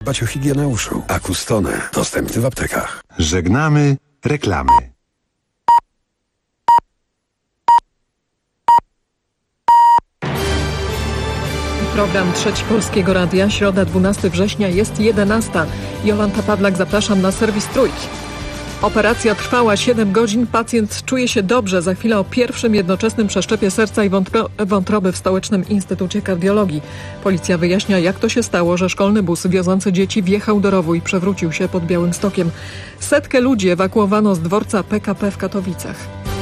Dbać o higienę uszu. Acustone. Dostępny w aptekach. Żegnamy reklamy. Program Trzeci Polskiego Radia, środa 12 września, jest 11. Jolanta Pawlak, zapraszam na serwis Trójki. Operacja trwała 7 godzin, pacjent czuje się dobrze. Za chwilę o pierwszym jednoczesnym przeszczepie serca i wątroby w Stołecznym Instytucie Kardiologii. Policja wyjaśnia, jak to się stało, że szkolny bus wiozący dzieci wjechał do rowu i przewrócił się pod Białymstokiem. 100 ludzi ewakuowano z dworca PKP w Katowicach.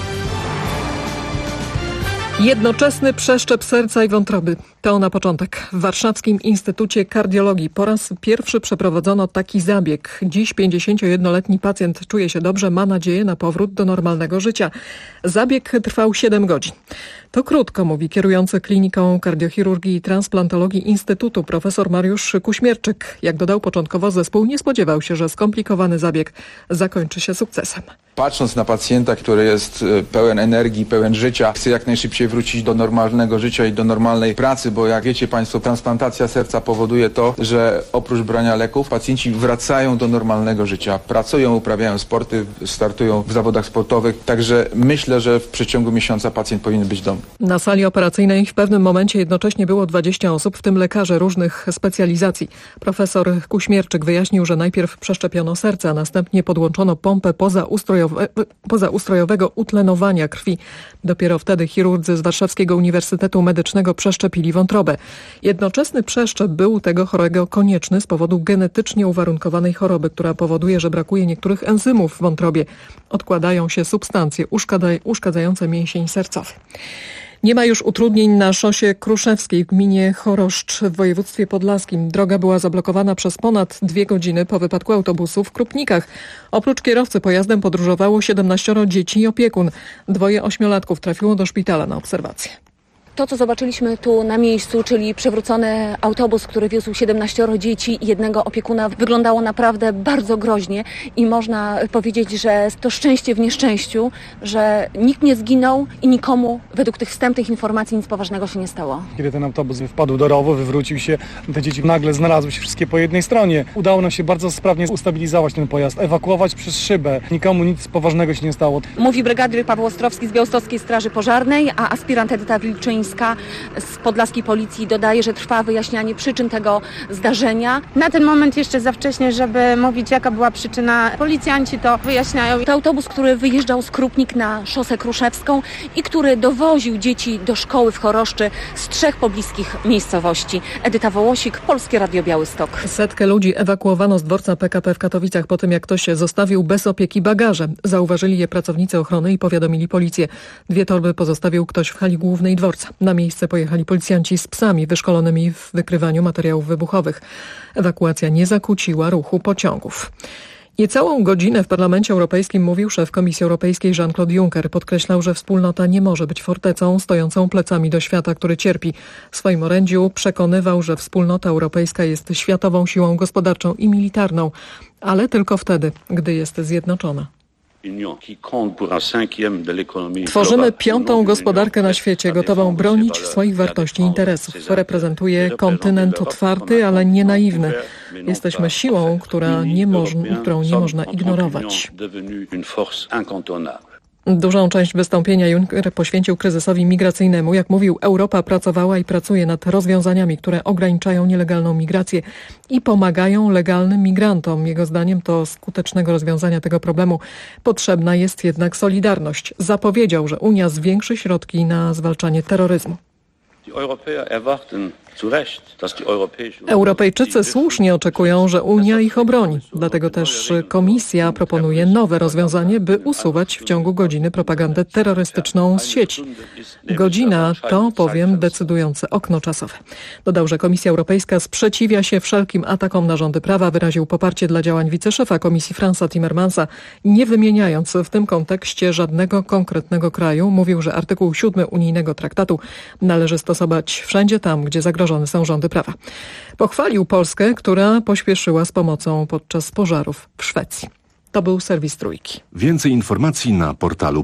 Jednoczesny przeszczep serca i wątroby. To na początek. W Warszawskim Instytucie Kardiologii po raz pierwszy przeprowadzono taki zabieg. Dziś 51-letni pacjent czuje się dobrze, ma nadzieję na powrót do normalnego życia. Zabieg trwał 7 godzin. To krótko, mówi kierujący kliniką kardiochirurgii i transplantologii Instytutu profesor Mariusz Kuśmierczyk. Jak dodał początkowo, zespół nie spodziewał się, że skomplikowany zabieg zakończy się sukcesem. Patrząc na pacjenta, który jest pełen energii, pełen życia, chce jak najszybciej wrócić do normalnego życia i do normalnej pracy, bo jak wiecie Państwo, transplantacja serca powoduje to, że oprócz brania leków pacjenci wracają do normalnego życia, pracują, uprawiają sporty, startują w zawodach sportowych, także myślę, że w przeciągu miesiąca pacjent powinien być w domu. Na sali operacyjnej w pewnym momencie jednocześnie było 20 osób, w tym lekarze różnych specjalizacji. Profesor Kuśmierczyk wyjaśnił, że najpierw przeszczepiono serce, a następnie podłączono pompę pozaustrojowego utlenowania krwi. Dopiero wtedy chirurdzy z Warszawskiego Uniwersytetu Medycznego przeszczepili wątrobę. Jednoczesny przeszczep był tego chorego konieczny z powodu genetycznie uwarunkowanej choroby, która powoduje, że brakuje niektórych enzymów w wątrobie. Odkładają się substancje uszkadzające mięsień sercowy. Nie ma już utrudnień na szosie Kruszewskiej w gminie Choroszcz w województwie podlaskim. Droga była zablokowana przez ponad 2 godziny po wypadku autobusu w Krupnikach. Oprócz kierowcy pojazdem podróżowało 17 dzieci i opiekun. 2 8-latków trafiło do szpitala na obserwację. To, co zobaczyliśmy tu na miejscu, czyli przewrócony autobus, który wiózł 17 dzieci i 1 opiekuna, wyglądało naprawdę bardzo groźnie i można powiedzieć, że to szczęście w nieszczęściu, że nikt nie zginął i nikomu według tych wstępnych informacji nic poważnego się nie stało. Kiedy ten autobus wpadł do rowu, wywrócił się, te dzieci nagle znalazły się wszystkie po jednej stronie. Udało nam się bardzo sprawnie ustabilizować ten pojazd, ewakuować przez szybę. Nikomu nic poważnego się nie stało. Mówi brygadyr Paweł Ostrowski z Białostockiej Straży Pożarnej, a aspirant Edyta Wilczyńska z podlaskiej policji dodaje, że trwa wyjaśnianie przyczyn tego zdarzenia. Na ten moment jeszcze za wcześnie, żeby mówić, jaka była przyczyna. Policjanci to wyjaśniają. To autobus, który wyjeżdżał z Krupnik na szosę Kruszewską i który dowoził dzieci do szkoły w Choroszczy z 3 pobliskich miejscowości. Edyta Wołosik, Polskie Radio Białystok. 100 ludzi ewakuowano z dworca PKP w Katowicach po tym, jak ktoś zostawił bez opieki bagaże. Zauważyli je pracownicy ochrony i powiadomili policję. 2 torby pozostawił ktoś w hali głównej dworca. Na miejsce pojechali policjanci z psami wyszkolonymi w wykrywaniu materiałów wybuchowych. Ewakuacja nie zakłóciła ruchu pociągów. Niecałą godzinę w Parlamencie Europejskim mówił szef Komisji Europejskiej Jean-Claude Juncker. Podkreślał, że wspólnota nie może być fortecą stojącą plecami do świata, który cierpi. W swoim orędziu przekonywał, że wspólnota europejska jest światową siłą gospodarczą i militarną, ale tylko wtedy, gdy jest zjednoczona. Tworzymy 5. gospodarkę na świecie, gotową bronić swoich wartości i interesów. Reprezentuje kontynent otwarty, ale nie naiwny. Jesteśmy siłą, którą nie można ignorować. Dużą część wystąpienia Juncker poświęcił kryzysowi migracyjnemu. Jak mówił, Europa pracowała i pracuje nad rozwiązaniami, które ograniczają nielegalną migrację i pomagają legalnym migrantom. Jego zdaniem do skutecznego rozwiązania tego problemu potrzebna jest jednak solidarność. Zapowiedział, że Unia zwiększy środki na zwalczanie terroryzmu. Europejczycy słusznie oczekują, że Unia ich obroni. Dlatego też Komisja proponuje nowe rozwiązanie, by usuwać w ciągu godziny propagandę terrorystyczną z sieci. Godzina to, powiem, decydujące okno czasowe. Dodał, że Komisja Europejska sprzeciwia się wszelkim atakom na rządy prawa. Wyraził poparcie dla działań wiceszefa Komisji Fransa Timmermansa, nie wymieniając w tym kontekście żadnego konkretnego kraju. Mówił, że artykuł 7 unijnego traktatu należy stosować wszędzie tam, gdzie zagrożone są rządy prawa. Pochwalił Polskę, która pośpieszyła z pomocą podczas pożarów w Szwecji. To był serwis Trójki. Więcej informacji na portalu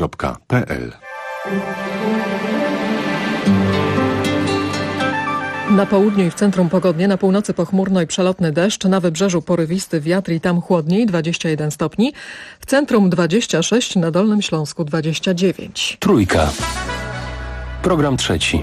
polskieradio24.pl. Na południu i w centrum pogodnie, na północy pochmurno i przelotny deszcz, na wybrzeżu porywisty wiatr i tam chłodniej, 21 stopni. W centrum 26, na Dolnym Śląsku 29. Trójka. Program trzeci.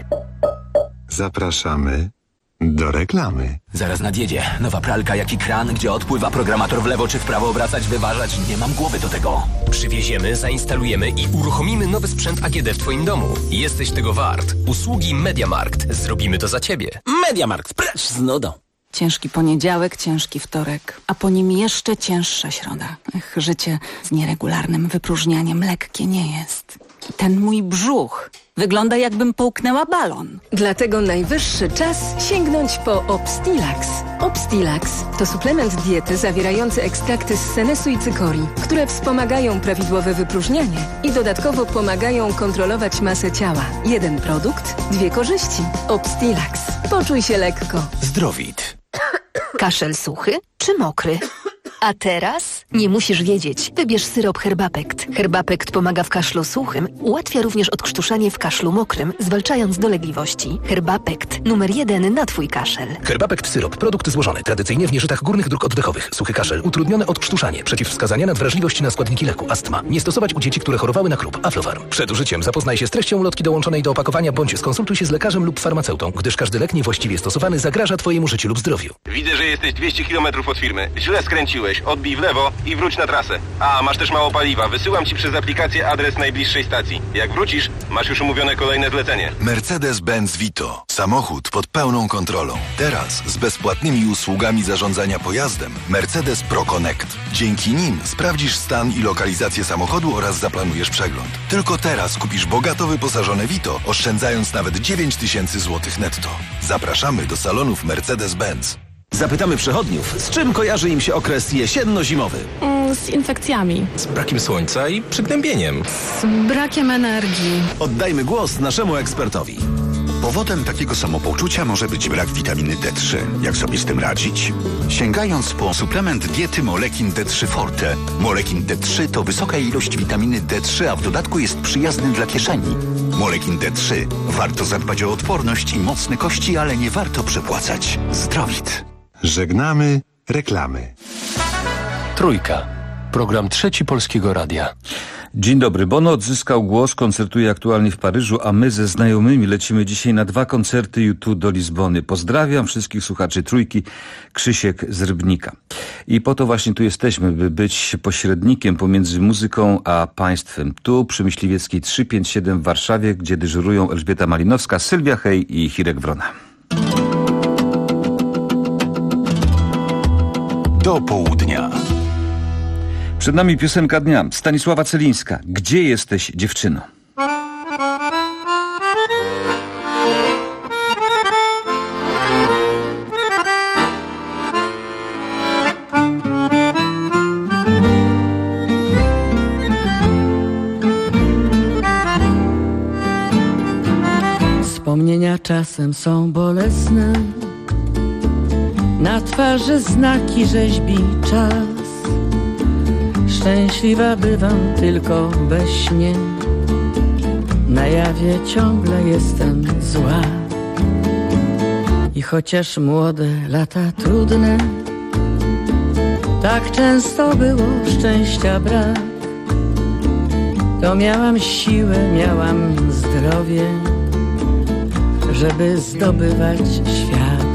Zapraszamy do reklamy. Zaraz nadjedzie. Nowa pralka jak i kran, gdzie odpływa programator w lewo czy w prawo obracać, wyważać. Nie mam głowy do tego. Przywieziemy, zainstalujemy i uruchomimy nowy sprzęt AGD w Twoim domu. Jesteś tego wart. Usługi Mediamarkt. Zrobimy to za Ciebie. Mediamarkt, precz z nudą. Ciężki poniedziałek, ciężki wtorek, a po nim jeszcze cięższa środa. Życie z nieregularnym wypróżnianiem lekkie nie jest. I ten mój brzuch wygląda, jakbym połknęła balon. Dlatego najwyższy czas sięgnąć po Obstilax. Obstilax to suplement diety zawierający ekstrakty z senesu i cykorii, które wspomagają prawidłowe wypróżnianie i dodatkowo pomagają kontrolować masę ciała. Jeden produkt, dwie korzyści. Obstilax. Poczuj się lekko. Zdrowit. Kaszel suchy czy mokry? A teraz nie musisz wiedzieć. Wybierz syrop Herbapekt. Herbapekt pomaga w kaszlu suchym, ułatwia również odkrztuszanie w kaszlu mokrym, zwalczając dolegliwości. Herbapekt. Numer 1 na Twój kaszel. Herbapekt syrop. Produkt złożony. Tradycyjnie w nieżytach górnych dróg oddechowych. Suchy kaszel. Utrudnione odkrztuszanie. Przeciwwskazania na wrażliwość na składniki leku. Astma. Nie stosować u dzieci, które chorowały na chrób. Aflofarm. Przed użyciem zapoznaj się z treścią ulotki dołączonej do opakowania bądź skonsultuj się z lekarzem lub farmaceutą, gdyż każdy lek niewłaściwie stosowany zagraża Twojemu życiu lub zdrowiu. Widzę, że jesteś 200 km od firmy. Źle skręciłeś. Odbij w lewo i wróć na trasę. A, masz też mało paliwa. Wysyłam Ci przez aplikację adres najbliższej stacji. Jak wrócisz, masz już umówione kolejne zlecenie. Mercedes-Benz Vito. Samochód pod pełną kontrolą. Teraz z bezpłatnymi usługami zarządzania pojazdem Mercedes Pro Connect. Dzięki nim sprawdzisz stan i lokalizację samochodu oraz zaplanujesz przegląd. Tylko teraz kupisz bogato wyposażone Vito, oszczędzając nawet 9000 zł netto. Zapraszamy do salonów Mercedes-Benz. Zapytamy przechodniów, z czym kojarzy im się okres jesienno-zimowy. Z infekcjami. Z brakiem słońca i przygnębieniem. Z brakiem energii. Oddajmy głos naszemu ekspertowi. Powodem takiego samopoczucia może być brak witaminy D3. Jak sobie z tym radzić? Sięgając po suplement diety Molekin D3 Forte. Molekin D3 to wysoka ilość witaminy D3, a w dodatku jest przyjazny dla kieszeni. Molekin D3. Warto zadbać o odporność i mocne kości, ale nie warto przepłacać. Zdrowit. Żegnamy reklamy. Trójka. Program trzeci Polskiego Radia. Dzień dobry. Bono odzyskał głos, koncertuje aktualnie w Paryżu, a my ze znajomymi lecimy dzisiaj na 2 koncerty U2 do Lizbony. Pozdrawiam wszystkich słuchaczy Trójki, Krzysiek z Rybnika. I po to właśnie tu jesteśmy, by być pośrednikiem pomiędzy muzyką a państwem. Tu przy Myśliwieckiej 357 w Warszawie, gdzie dyżurują Elżbieta Malinowska, Sylwia Hej i Hirek Wrona. Do południa. Przed nami piosenka dnia. Stanisława Celińska. Gdzie jesteś, dziewczyno? Wspomnienia czasem są bolesne, na twarzy znaki rzeźbi czas. Szczęśliwa bywam tylko we śnie, na jawie ciągle jestem zła. I chociaż młode lata trudne, tak często było szczęścia brak, to miałam siłę, miałam zdrowie, żeby zdobywać świat.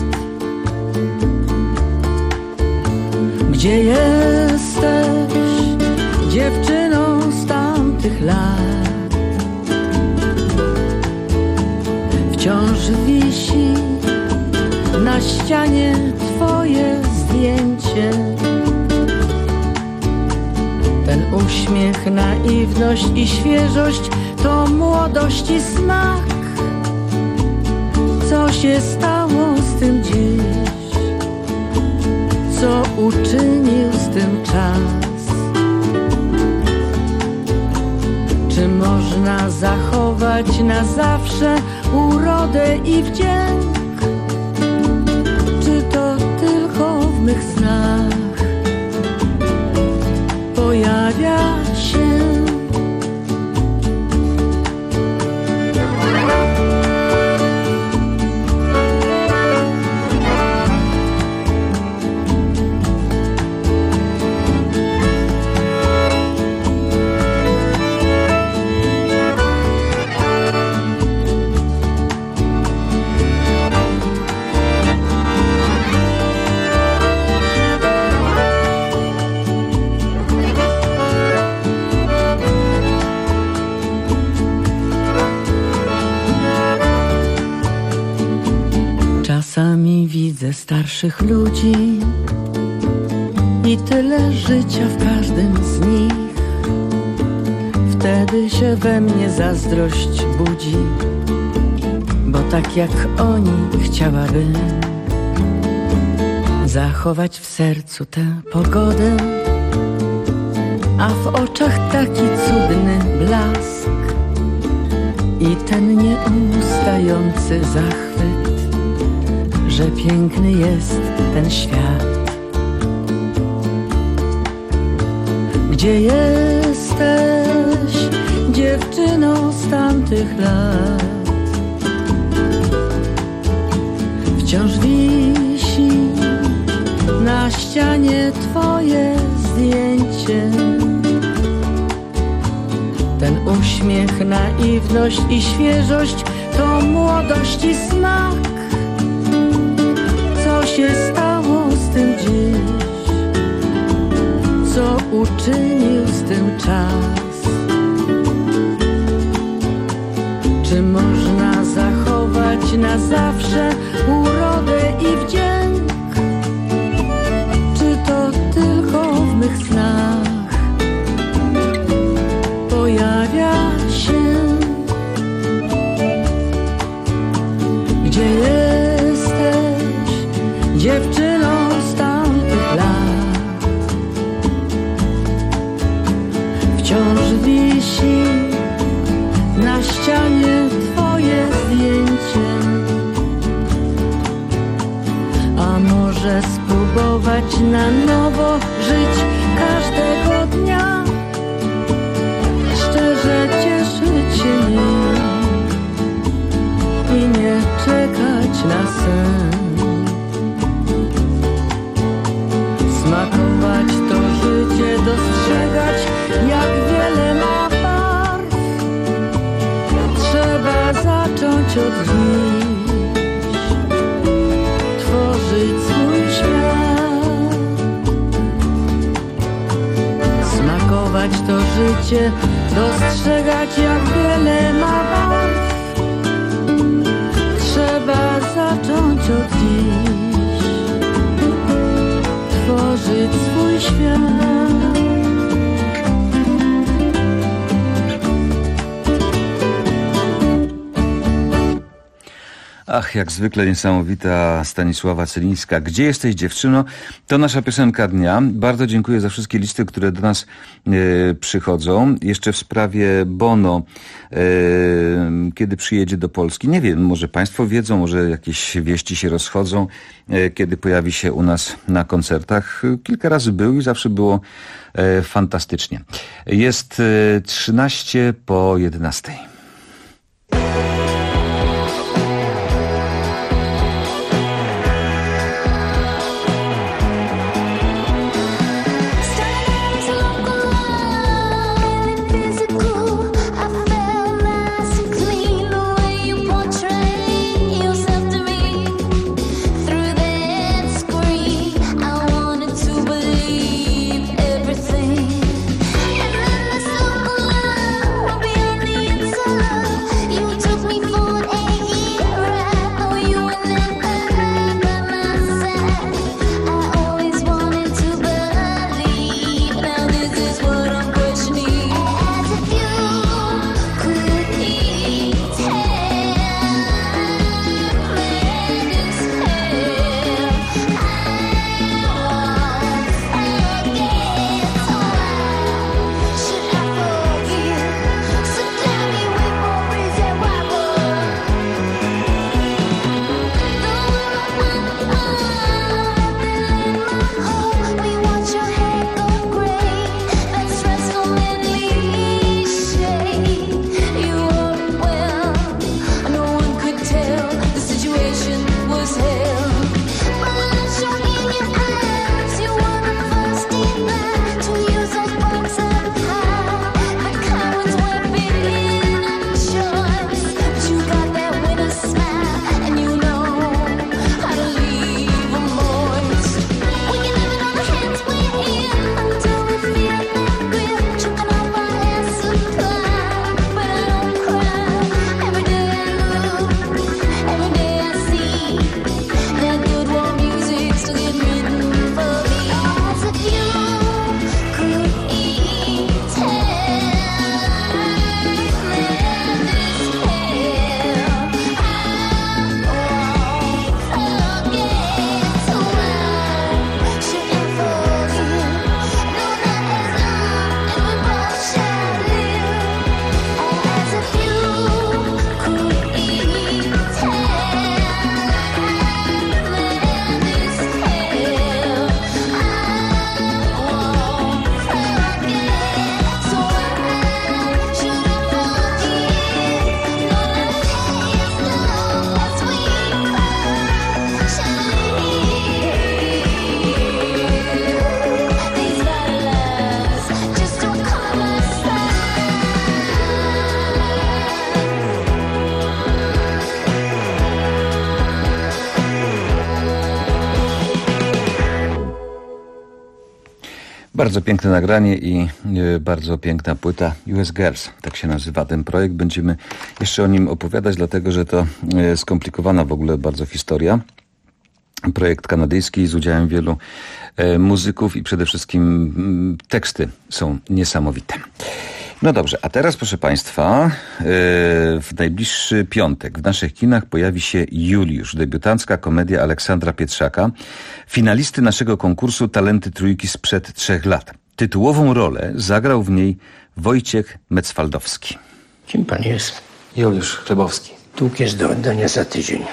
Gdzie jesteś, dziewczyną z tamtych lat? Wciąż wisi na ścianie twoje zdjęcie. Ten uśmiech, naiwność i świeżość to młodości smak. Co się stało z tym dziś? Co uczynił z tym czas? Czy można zachować na zawsze urodę i wdzięk? Czy to tylko w mych snach pojawia się? starszych ludzi i tyle życia w każdym z nich. Wtedy się we mnie zazdrość budzi, bo tak jak oni chciałabym zachować w sercu tę pogodę, a w oczach taki cudny blask i ten nieustający zachwyt, że piękny jest ten świat. Gdzie jesteś, dziewczyno z tamtych lat? Wciąż wisi na ścianie twoje zdjęcie. Ten uśmiech, naiwność i świeżość to młodość i smak. Co się stało z tym dziś? Co uczynił z tym czas? Czy można zachować na zawsze urodę i wdzięk? Czy to tylko w mych snach pojawia się? Gdzie jesteś, dziewczyno z tamtych lat? Wciąż wisi na ścianie twoje zdjęcie. A może spróbować na nowo żyć każdego dnia, szczerze cieszyć się nim i nie czekać na sen. Smakować to życie, dostrzegać jak wiele ma barw. Trzeba zacząć od dziś tworzyć swój świat. Smakować to życie, dostrzegać jak wiele ma barw. Trzeba zacząć od dziś tworzyć swój świat. Ach, jak zwykle niesamowita Stanisława Celińska. Gdzie jesteś, dziewczyno? To nasza piosenka dnia. Bardzo dziękuję za wszystkie listy, które do nas przychodzą. Jeszcze w sprawie Bono, kiedy przyjedzie do Polski. Nie wiem, może państwo wiedzą, może jakieś wieści się rozchodzą, kiedy pojawi się u nas na koncertach. Kilka razy był i zawsze było fantastycznie. Jest 11:13. Inside Bardzo piękne nagranie i bardzo piękna płyta US Girls, tak się nazywa ten projekt. Będziemy jeszcze o nim opowiadać, dlatego że to skomplikowana w ogóle bardzo historia. Projekt kanadyjski z udziałem wielu muzyków i przede wszystkim teksty są niesamowite. No dobrze, a teraz proszę Państwa, w najbliższy piątek w naszych kinach pojawi się Juliusz, debiutancka komedia Aleksandra Pietrzaka, finalisty naszego konkursu Talenty Trójki sprzed 3 lat. Tytułową rolę zagrał w niej Wojciech Mecwaldowski. Kim pan jest? Juliusz Chlebowski. Dług jest do oddania za tydzień.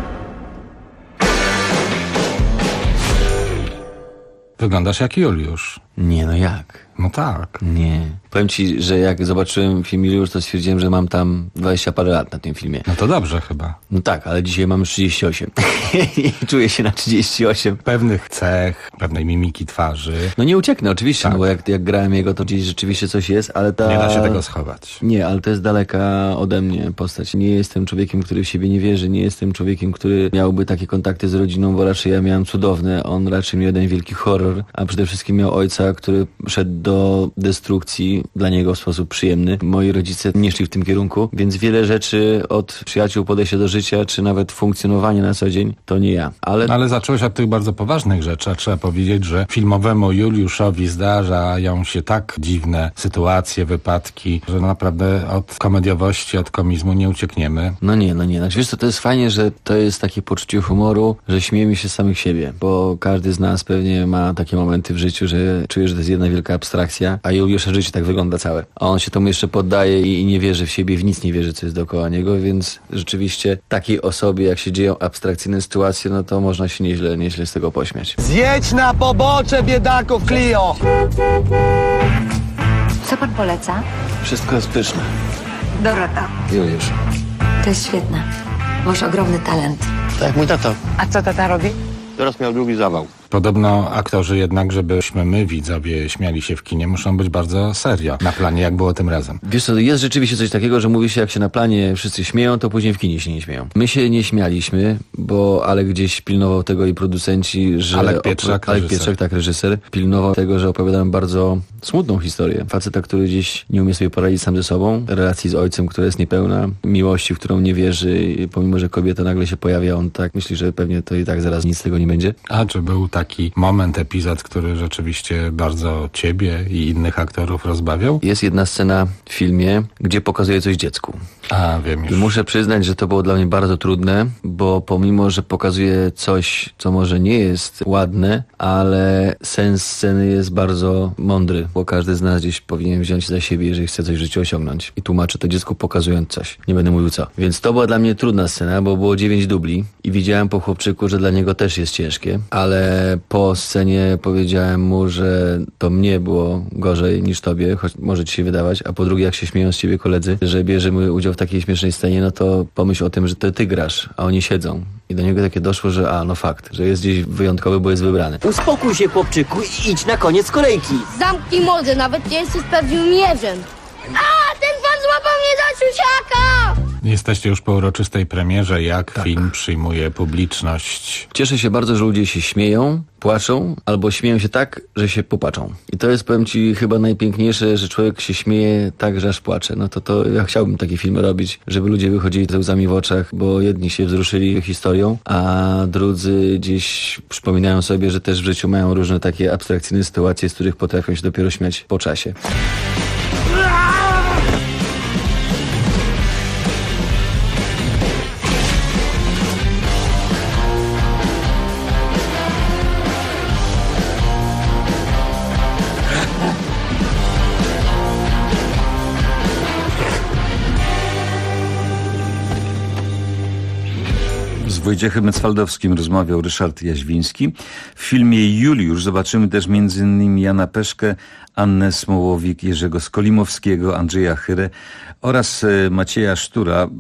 Wyglądasz jak Juliusz. Nie, no jak? No tak. Nie. Powiem ci, że jak zobaczyłem film Juliusz, to stwierdziłem, że mam tam 20 parę lat na tym filmie. No to dobrze chyba. No tak, ale dzisiaj mam 38. I czuję się na 38. Pewnych cech, pewnej mimiki twarzy. No nie ucieknę oczywiście, tak. No bo jak grałem jego, to gdzieś rzeczywiście coś jest, ale ta... Nie da się tego schować. Nie, ale to jest daleka ode mnie postać. Nie jestem człowiekiem, który w siebie nie wierzy, nie jestem człowiekiem, który miałby takie kontakty z rodziną, bo raczej ja miałem cudowne, on raczej miał jeden wielki horror, a przede wszystkim miał ojca, który szedł do destrukcji dla niego w sposób przyjemny. Moi rodzice nie szli w tym kierunku, więc wiele rzeczy od przyjaciół, podejścia do życia, czy nawet funkcjonowania na co dzień, to nie ja. Ale zacząłeś od tych bardzo poważnych rzeczy, a trzeba powiedzieć, że filmowemu Juliuszowi zdarzają się tak dziwne sytuacje, wypadki, że naprawdę od komediowości, od komizmu nie uciekniemy. No nie. Znaczy, wiesz co, to jest fajnie, że to jest takie poczucie humoru, że śmiejemy się z samych siebie, bo każdy z nas pewnie ma takie momenty w życiu, że czuje, że to jest jedna wielka abstrakcja, a Juliusza życie tak wygląda całe. A on się temu jeszcze poddaje i nie wierzy w siebie, w nic nie wierzy, co jest dookoła niego, więc rzeczywiście takiej osobie, jak się dzieją abstrakcyjne sytuacje, no to można się nieźle z tego pośmiać. Zjedź na pobocze, biedaków, Clio! Co pan poleca? Wszystko jest pyszne. Dorota. Juliusz. To jest świetne. Masz ogromny talent. Tak jak mój tato. A co tata robi? Teraz miał drugi zawał. Podobno aktorzy jednak, żebyśmy my, widzowie, śmiali się w kinie, muszą być bardzo serio na planie, jak było tym razem. Wiesz co, jest rzeczywiście coś takiego, że mówi się, jak się na planie wszyscy śmieją, to później w kinie się nie śmieją. My się nie śmialiśmy, ale gdzieś pilnował tego i producenci, że... Alek Pietrzak, tak, reżyser. Pilnował tego, że opowiadałem bardzo smutną historię. Faceta, który gdzieś nie umie sobie poradzić sam ze sobą, relacji z ojcem, która jest niepełna, miłości, w którą nie wierzy, pomimo, że kobieta nagle się pojawia, on tak myśli, że pewnie to i tak zaraz nic z tego nie będzie. A czy był taki moment, epizod, który rzeczywiście bardzo ciebie i innych aktorów rozbawiał? Jest jedna scena w filmie, gdzie pokazuje coś dziecku. A, wiem już. I muszę przyznać, że to było dla mnie bardzo trudne, bo pomimo, że pokazuje coś, co może nie jest ładne, ale sens sceny jest bardzo mądry, bo każdy z nas gdzieś powinien wziąć za siebie, jeżeli chce coś w życiu osiągnąć. I tłumaczę to dziecku, pokazując coś. Nie będę mówił co. Więc to była dla mnie trudna scena, bo było 9 dubli i widziałem po chłopczyku, że dla niego też jest ciężkie, ale po scenie powiedziałem mu, że to mnie było gorzej niż tobie, choć może ci się wydawać, a po drugie, jak się śmieją z ciebie koledzy, że bierzemy udział w takiej śmiesznej scenie, no to pomyśl o tym, że to ty grasz, a oni siedzą. I do niego takie doszło, że no fakt, że jest gdzieś wyjątkowy, bo jest wybrany. Uspokój się, chłopczyku, i idź na koniec kolejki. Zamknij mordę, nawet nie jesteś prawdziwym. A, ten pan złapał mnie za siusiaka! Jesteście już po uroczystej premierze. Jak film przyjmuje publiczność? Cieszę się bardzo, że ludzie się śmieją, płaczą, albo śmieją się tak, że się popatrzą. I to jest, powiem ci, chyba najpiękniejsze, że człowiek się śmieje tak, że aż płacze. No to ja chciałbym takie filmy robić, żeby ludzie wychodzili ze łzami w oczach, bo jedni się wzruszyli historią, a drudzy gdzieś przypominają sobie, że też w życiu mają różne takie abstrakcyjne sytuacje, z których potrafią się dopiero śmiać po czasie. Z Wojciechem Mecwaldowskim rozmawiał Ryszard Jaźwiński. W filmie Juliusz zobaczymy też m.in. Jana Peszkę, Annę Smołowik, Jerzego Skolimowskiego, Andrzeja Chyrę oraz Macieja Sztura.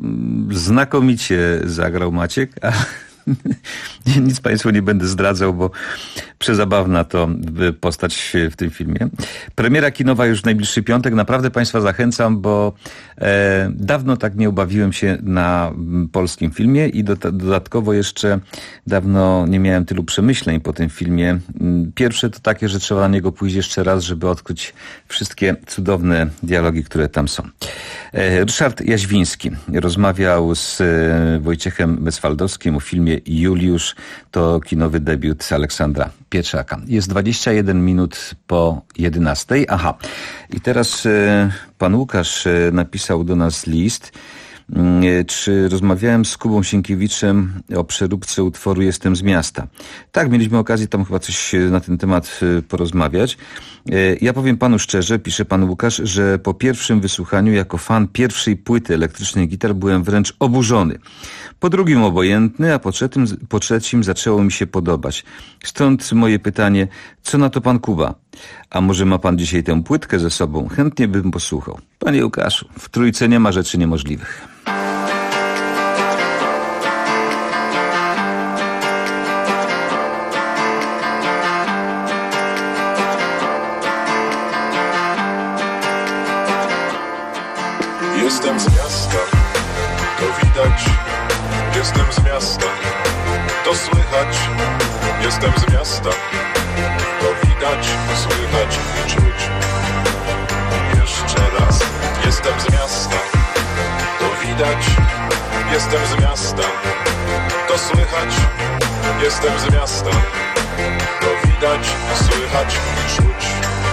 Znakomicie zagrał Maciek, a nic Państwu nie będę zdradzał, bo Przezabawna to postać w tym filmie. Premiera kinowa już w najbliższy piątek. Naprawdę Państwa zachęcam, bo dawno tak nie ubawiłem się na polskim filmie i dodatkowo jeszcze dawno nie miałem tylu przemyśleń po tym filmie. Pierwsze to takie, że trzeba na niego pójść jeszcze raz, żeby odkryć wszystkie cudowne dialogi, które tam są. Ryszard Jaźwiński rozmawiał z Wojciechem Wyswaldowskim o filmie Juliusz. To kinowy debiut Aleksandra Pietrzaka. Jest 21 minut po 11. Aha. I teraz pan Łukasz napisał do nas list. Czy rozmawiałem z Kubą Sienkiewiczem o przeróbce utworu Jestem z miasta? Tak, mieliśmy okazję tam chyba coś na ten temat porozmawiać. Ja powiem panu szczerze, pisze pan Łukasz, że po pierwszym wysłuchaniu jako fan pierwszej płyty elektrycznych gitar byłem wręcz oburzony. Po drugim obojętny, a po trzecim zaczęło mi się podobać. Stąd moje pytanie, co na to pan Kuba? A może ma pan dzisiaj tę płytkę ze sobą? Chętnie bym posłuchał. Panie Łukaszu, w Trójce nie ma rzeczy niemożliwych. Jestem z miasta, to widać. Jestem z miasta, to słychać. Jestem z miasta, to widać, słychać i czuć. Jeszcze raz. Jestem z miasta, to widać. Jestem z miasta, to słychać. Jestem z miasta, to widać, słychać i czuć.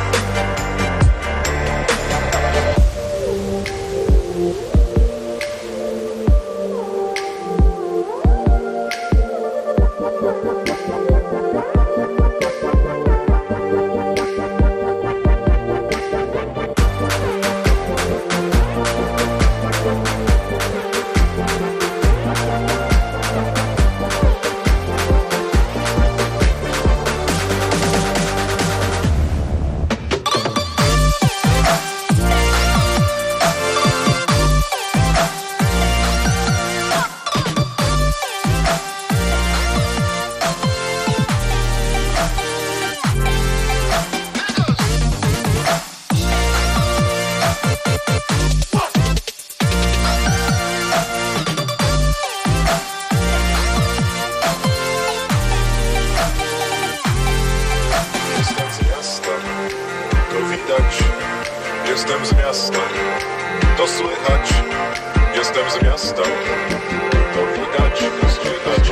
Jestem z miasta, to słychać. Jestem z miasta, to widać, słychać.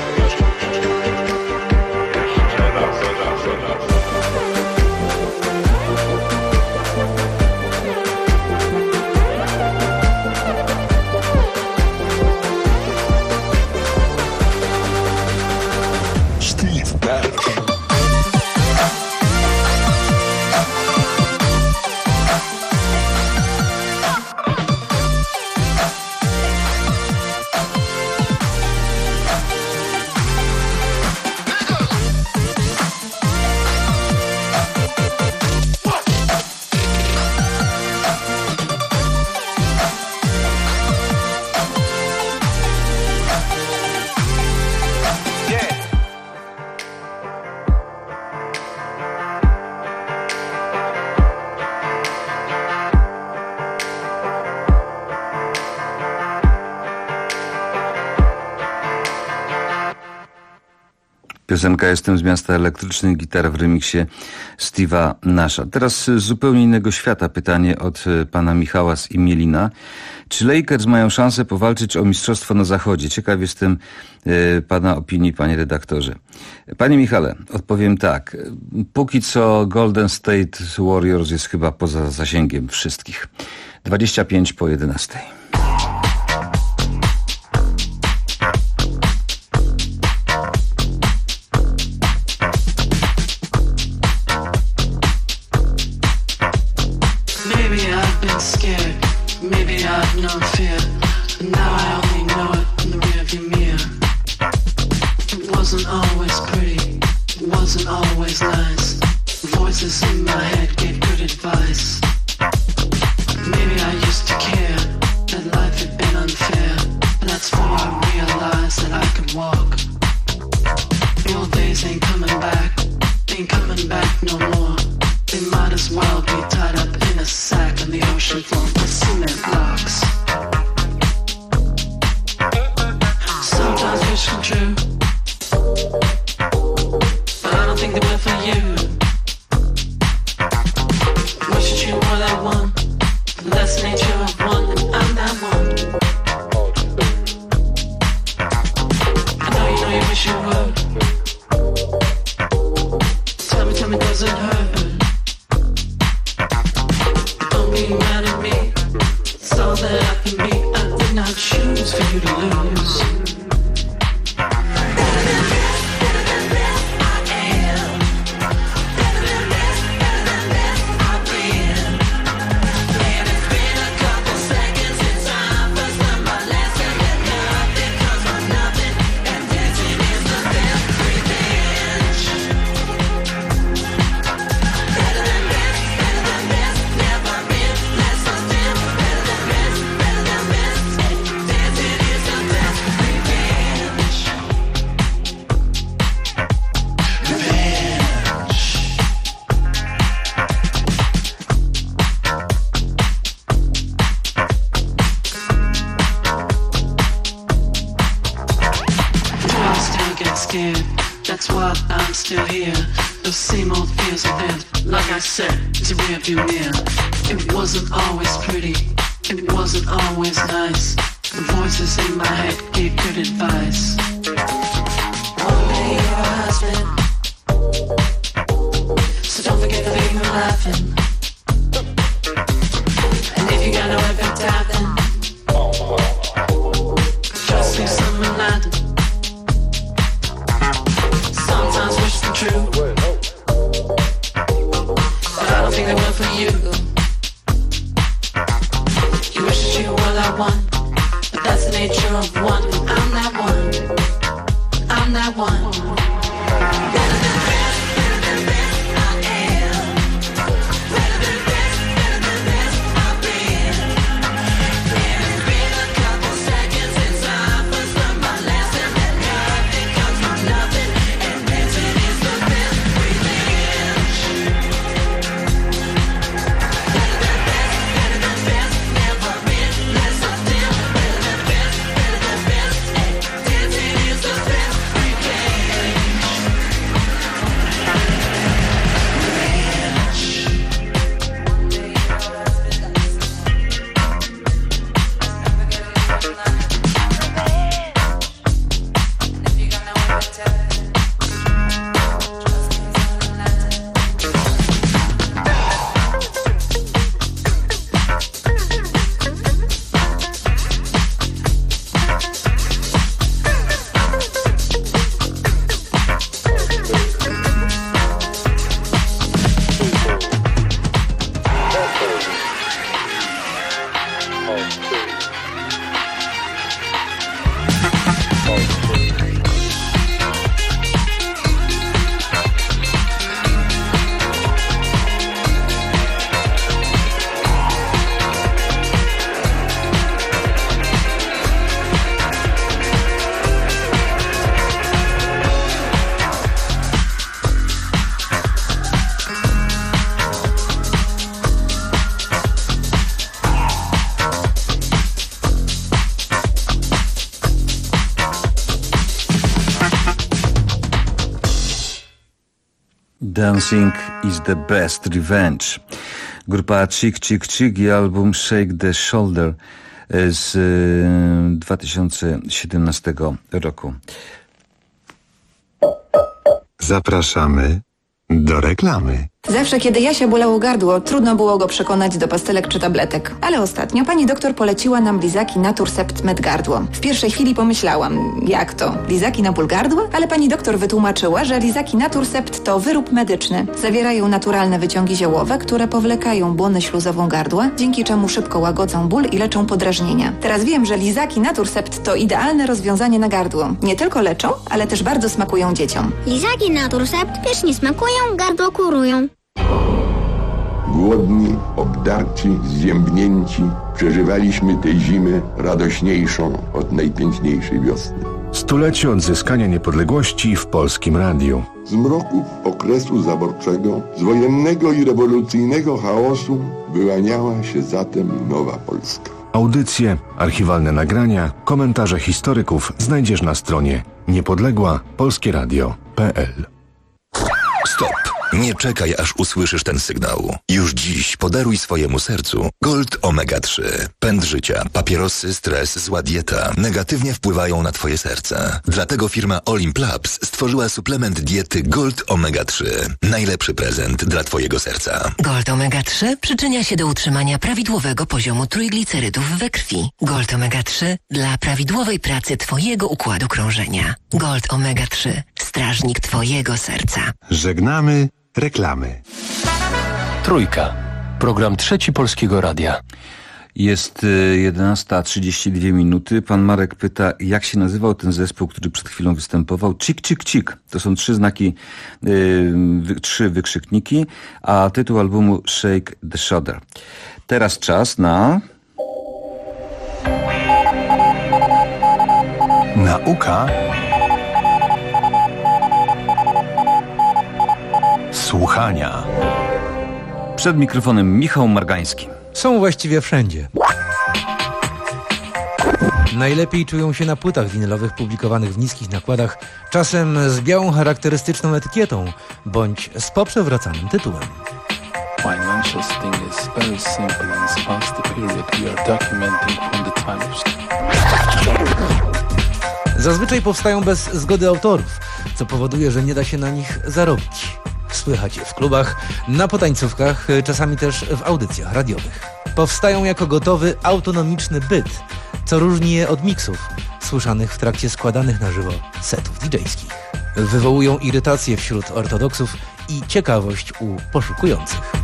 Jeszcze raz. Steve Nash. Piosenka Jestem z miasta elektrycznych, gitara w remiksie Steve'a Nasha. Teraz z zupełnie innego świata pytanie od pana Michała z Imielina. Czy Lakers mają szansę powalczyć o mistrzostwo na zachodzie? Ciekaw jestem pana opinii, panie redaktorze. Panie Michale, odpowiem tak. Póki co Golden State Warriors jest chyba poza zasięgiem wszystkich. 25 po 11. Ain't coming back, ain't were for you. Wish you were that one. That's the nature of one, and I'm that one. I know you wish you would. Tell me, does it hurt? Don't be mad at me. It's all that I can be. I did not choose for you to lose. That's why I'm still here. Those same old fears within. Like I said, it's a rearview mirror. It wasn't always pretty. It wasn't always nice. The voices in my head gave good advice. One day you're a husband, so don't forget to leave him laughing. And if you got no appetite, then just leave some in London. Sometimes wish them true, but I don't think they were for you. You wish that you were that one, but that's the nature of one. And I'm that one. I'm that one. Better than best, better than best I am. Better than best, better than best I've been. And it's been a couple seconds since I first learned my lesson that nothing comes from nothing. Dancing is the best revenge. Grupa Chick Chick Chick i album Shake the Shoulder z 2017 roku. Zapraszamy do reklamy. Zawsze, kiedy Jasia bolało gardło, trudno było go przekonać do pastelek czy tabletek. Ale ostatnio pani doktor poleciła nam lizaki Naturcept Med Gardło. W pierwszej chwili pomyślałam, jak to? Lizaki na ból gardła? Ale pani doktor wytłumaczyła, że lizaki Naturcept to wyrób medyczny. Zawierają naturalne wyciągi ziołowe, które powlekają błonę śluzową gardła, dzięki czemu szybko łagodzą ból i leczą podrażnienia. Teraz wiem, że lizaki Naturcept to idealne rozwiązanie na gardło. Nie tylko leczą, ale też bardzo smakują dzieciom. Lizaki Naturcept pysznie smakują, gardło kurują. Głodni, obdarci, zziębnięci, przeżywaliśmy tę zimę radośniejszą od najpiękniejszej wiosny. Stulecie odzyskania niepodległości w Polskim Radiu. Z mroku okresu zaborczego, z wojennego i rewolucyjnego chaosu wyłaniała się zatem nowa Polska. Audycje, archiwalne nagrania, komentarze historyków znajdziesz na stronie niepodległapolskieradio.pl. Stop! Nie czekaj, aż usłyszysz ten sygnał. Już dziś podaruj swojemu sercu Gold Omega 3. Pęd życia, papierosy, stres, zła dieta negatywnie wpływają na twoje serce. Dlatego firma Olimp Labs stworzyła suplement diety Gold Omega 3. Najlepszy prezent dla twojego serca. Gold Omega 3 przyczynia się do utrzymania prawidłowego poziomu trójglicerydów we krwi. Gold Omega 3 dla prawidłowej pracy twojego układu krążenia. Gold Omega 3. Strażnik twojego serca. Żegnamy reklamy. Trójka. Program Trzeci Polskiego Radia. Jest 11:32. Pan Marek pyta, jak się nazywał ten zespół, który przed chwilą występował. Cik, cik, cik. To są 3 znaki, 3 wykrzykniki, a tytuł albumu Shake the Shoulder. Teraz czas na... Nauka słuchania. Przed mikrofonem Michał Margański. Są właściwie wszędzie. Najlepiej czują się na płytach winylowych publikowanych w niskich nakładach, czasem z białą charakterystyczną etykietą, bądź z poprzewracanym tytułem. Financial sting is very simple and spans the period we are documenting from the time of... Zazwyczaj powstają bez zgody autorów, co powoduje, że nie da się na nich zarobić. Słychać je w klubach, na potańcówkach, czasami też w audycjach radiowych. Powstają jako gotowy, autonomiczny byt, co różni je od miksów, słyszanych w trakcie składanych na żywo setów DJ-skich. Wywołują irytację wśród ortodoksów i ciekawość u poszukujących.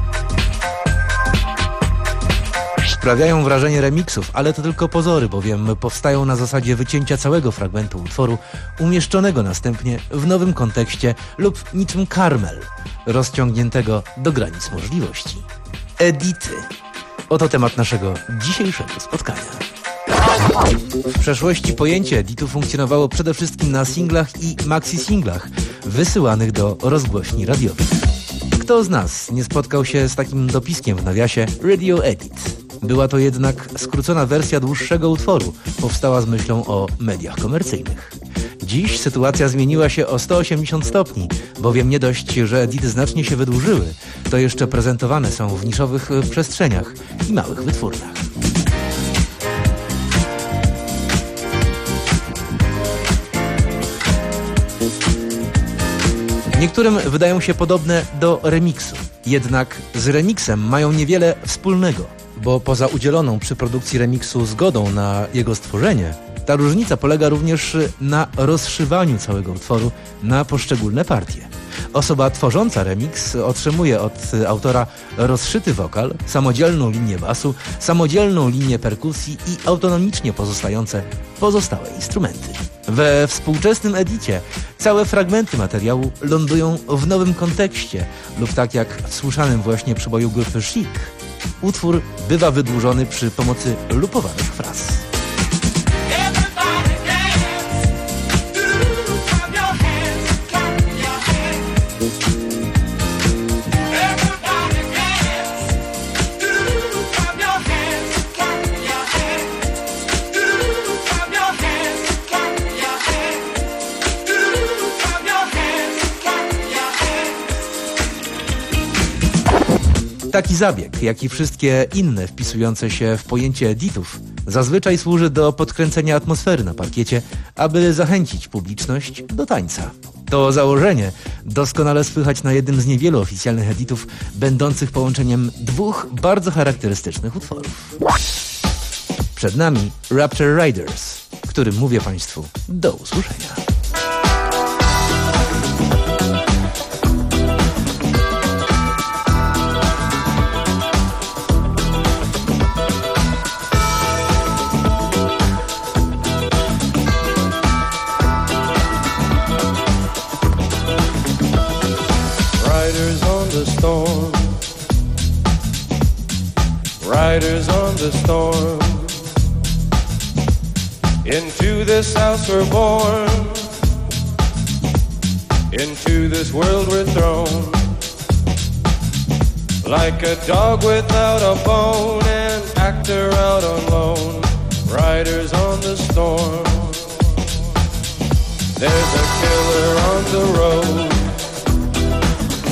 Sprawiają wrażenie remiksów, ale to tylko pozory, bowiem powstają na zasadzie wycięcia całego fragmentu utworu, umieszczonego następnie w nowym kontekście lub niczym karmel, rozciągniętego do granic możliwości. Edity. Oto temat naszego dzisiejszego spotkania. W przeszłości pojęcie editu funkcjonowało przede wszystkim na singlach i maxi-singlach wysyłanych do rozgłośni radiowych. Kto z nas nie spotkał się z takim dopiskiem w nawiasie Radio Edit? Była to jednak skrócona wersja dłuższego utworu, powstała z myślą o mediach komercyjnych. Dziś sytuacja zmieniła się o 180 stopni, bowiem nie dość, że edity znacznie się wydłużyły, to jeszcze prezentowane są w niszowych przestrzeniach i małych wytwórniach. Niektórym wydają się podobne do remiksu, jednak z remiksem mają niewiele wspólnego, bo poza udzieloną przy produkcji remiksu zgodą na jego stworzenie, ta różnica polega również na rozszywaniu całego utworu na poszczególne partie. Osoba tworząca remix otrzymuje od autora rozszyty wokal, samodzielną linię basu, samodzielną linię perkusji i autonomicznie pozostające pozostałe instrumenty. We współczesnym edicie całe fragmenty materiału lądują w nowym kontekście lub tak jak w słyszanym właśnie przyboju grupy Chic, utwór bywa wydłużony przy pomocy lupowanych fraz. Taki zabieg, jak i wszystkie inne wpisujące się w pojęcie editów, zazwyczaj służy do podkręcenia atmosfery na parkiecie, aby zachęcić publiczność do tańca. To założenie doskonale słychać na jednym z niewielu oficjalnych editów, będących połączeniem dwóch bardzo charakterystycznych utworów. Przed nami Rapture Riders, którym mówię Państwu do usłyszenia. Riders on the storm. Into this house we're born. Into this world we're thrown. Like a dog without a bone, an actor out on loan. Riders on the storm. There's a killer on the road.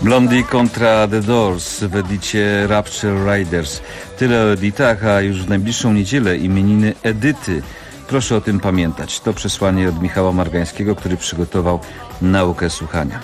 Blondie kontra The Doors w edicie Rapture Riders. Tyle o Editach, a już w najbliższą niedzielę imieniny Edyty. Proszę o tym pamiętać. To przesłanie od Michała Margańskiego, który przygotował naukę słuchania.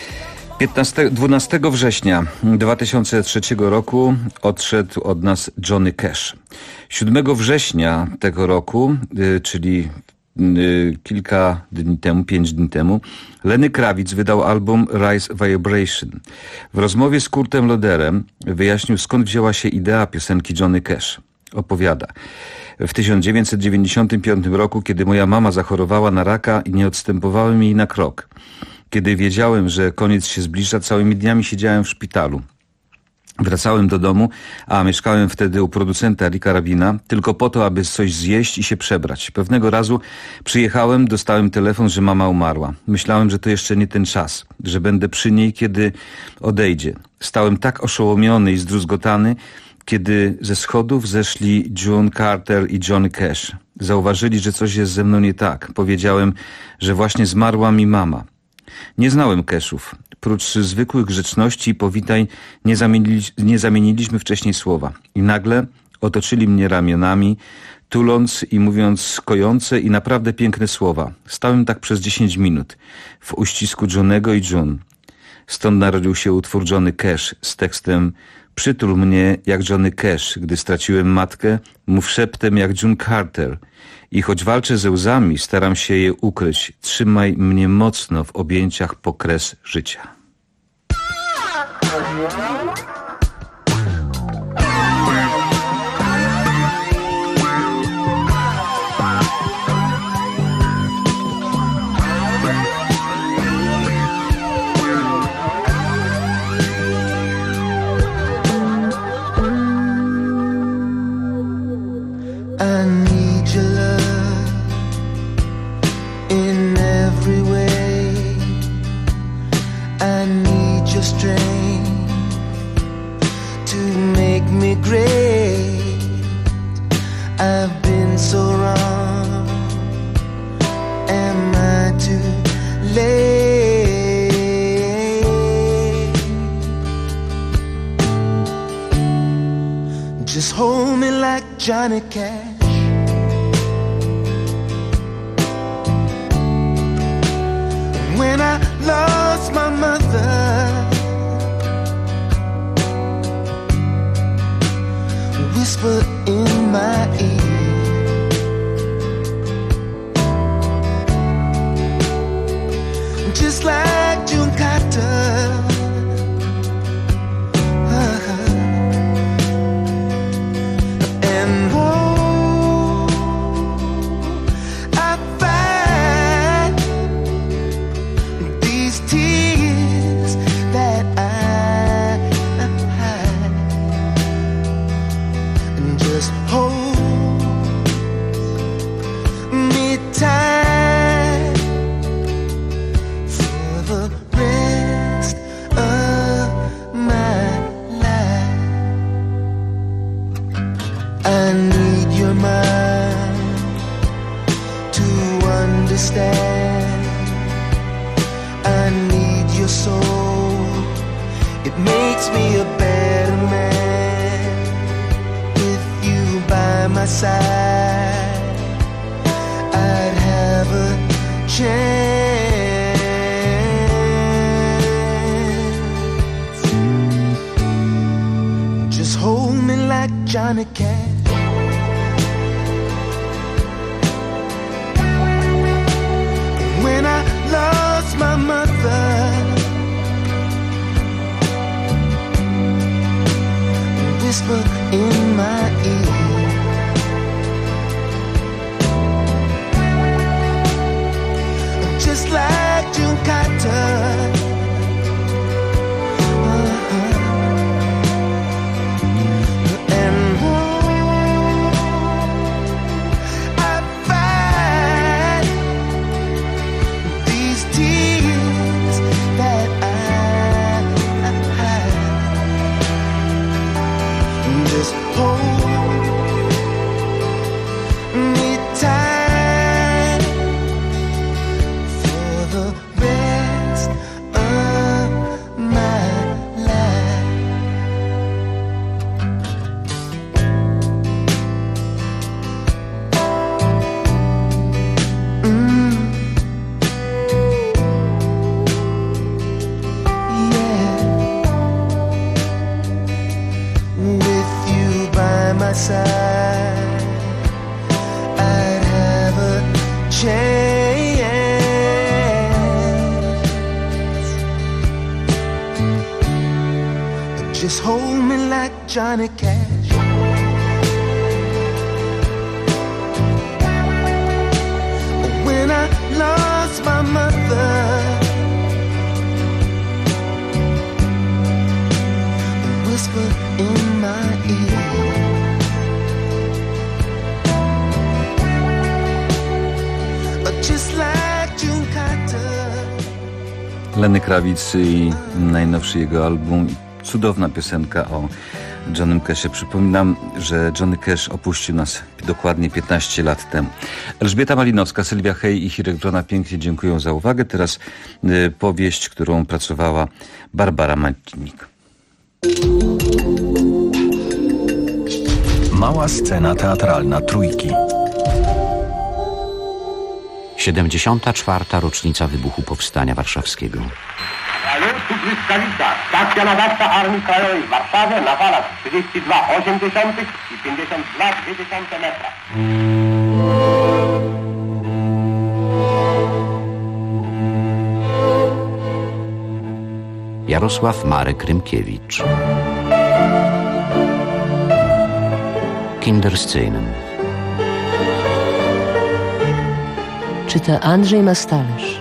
12 września 2003 roku odszedł od nas Johnny Cash. 7 września tego roku, czyli kilka dni temu, 5 dni temu, Lenny Kravitz wydał album Rise Vibration. W rozmowie z Kurtem Loderem wyjaśnił, skąd wzięła się idea piosenki Johnny Cash. Opowiada: w 1995 roku, kiedy moja mama zachorowała na raka i nie odstępowałem jej na krok. Kiedy wiedziałem, że koniec się zbliża, całymi dniami siedziałem w szpitalu. Wracałem do domu, a mieszkałem wtedy u producenta Ricka Rabina, tylko po to, aby coś zjeść i się przebrać. Pewnego razu przyjechałem, dostałem telefon, że mama umarła. Myślałem, że to jeszcze nie ten czas, że będę przy niej, kiedy odejdzie. Stałem tak oszołomiony i zdruzgotany, kiedy ze schodów zeszli June Carter i Johnny Cash. Zauważyli, że coś jest ze mną nie tak. Powiedziałem, że właśnie zmarła mi mama. Nie znałem Cashów. Prócz zwykłych grzeczności i powitań nie zamieniliśmy wcześniej słowa. I nagle otoczyli mnie ramionami, tuląc i mówiąc kojące i naprawdę piękne słowa. Stałem tak przez 10 minut w uścisku Johnego i June. Stąd narodził się utwór Johnny Cash z tekstem: przytul mnie jak Johnny Cash, gdy straciłem matkę, mów szeptem jak June Carter. I choć walczę ze łzami, staram się je ukryć. Trzymaj mnie mocno w objęciach po kres życia. Just hold me like Johnny Cash. When I lost my mother, whisper in my ear, just like June Carter. Johnny Cash. When I lost my mother, whisper in my ear, just like June Carter. For the rest of my my side, I'd have a chance. Just hold me like Johnny Cash. When I lost my mother, whisper in my ear, just like June Carter. Lenny Kravitz i najnowszy jego album. Cudowna piosenka o Johnnym Cashie. Przypominam, że Johnny Cash opuścił nas dokładnie 15 lat temu. Elżbieta Malinowska, Sylwia Hej i Hirek Brona pięknie dziękuję za uwagę. Teraz powieść, którą pracowała Barbara Martinik. Mała scena teatralna Trójki. 74. rocznica wybuchu Powstania Warszawskiego. Tu błyskawica, stacja nadawcza Armii Krajowej w Warszawie na falach 32,8 i 52,2 metra. Jarosław Marek Rymkiewicz. Kinderszenen. Czyta Andrzej Mastalerz.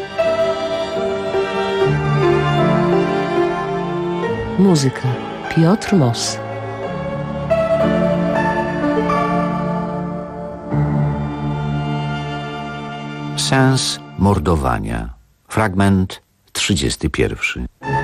Muzyka Piotr Moss. Sens mordowania. Fragment 31.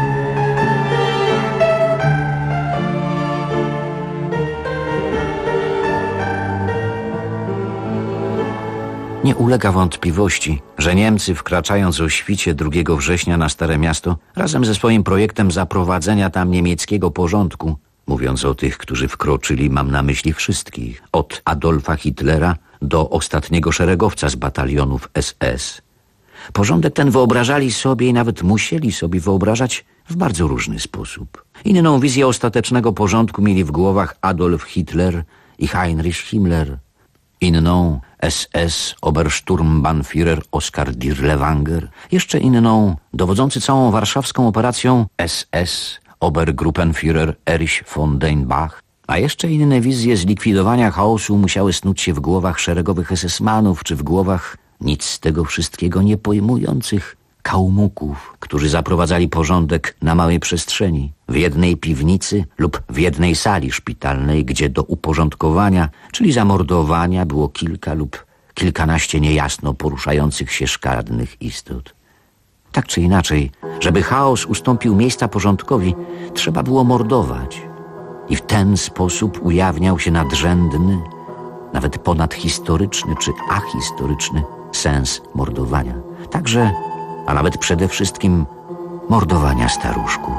Nie ulega wątpliwości, że Niemcy, wkraczając o świcie 2 września na Stare Miasto, razem ze swoim projektem zaprowadzenia tam niemieckiego porządku, mówiąc o tych, którzy wkroczyli, mam na myśli wszystkich, od Adolfa Hitlera do ostatniego szeregowca z batalionów SS. Porządek ten wyobrażali sobie i nawet musieli sobie wyobrażać w bardzo różny sposób. Inną wizję ostatecznego porządku mieli w głowach Adolf Hitler i Heinrich Himmler. Inną SS Obersturmbannführer Oskar Dirlewanger, jeszcze inną dowodzący całą warszawską operacją SS Obergruppenführer Erich von Deinbach, a jeszcze inne wizje zlikwidowania chaosu musiały snuć się w głowach szeregowych SS-manów czy w głowach nic z tego wszystkiego nie pojmujących kałmuków, którzy zaprowadzali porządek na małej przestrzeni, w jednej piwnicy lub w jednej sali szpitalnej, gdzie do uporządkowania, czyli zamordowania, było kilka lub kilkanaście niejasno poruszających się szkaradnych istot. Tak czy inaczej, żeby chaos ustąpił miejsca porządkowi, trzeba było mordować. I w ten sposób ujawniał się nadrzędny, nawet ponadhistoryczny czy ahistoryczny sens mordowania. Także, a nawet przede wszystkim mordowania staruszków.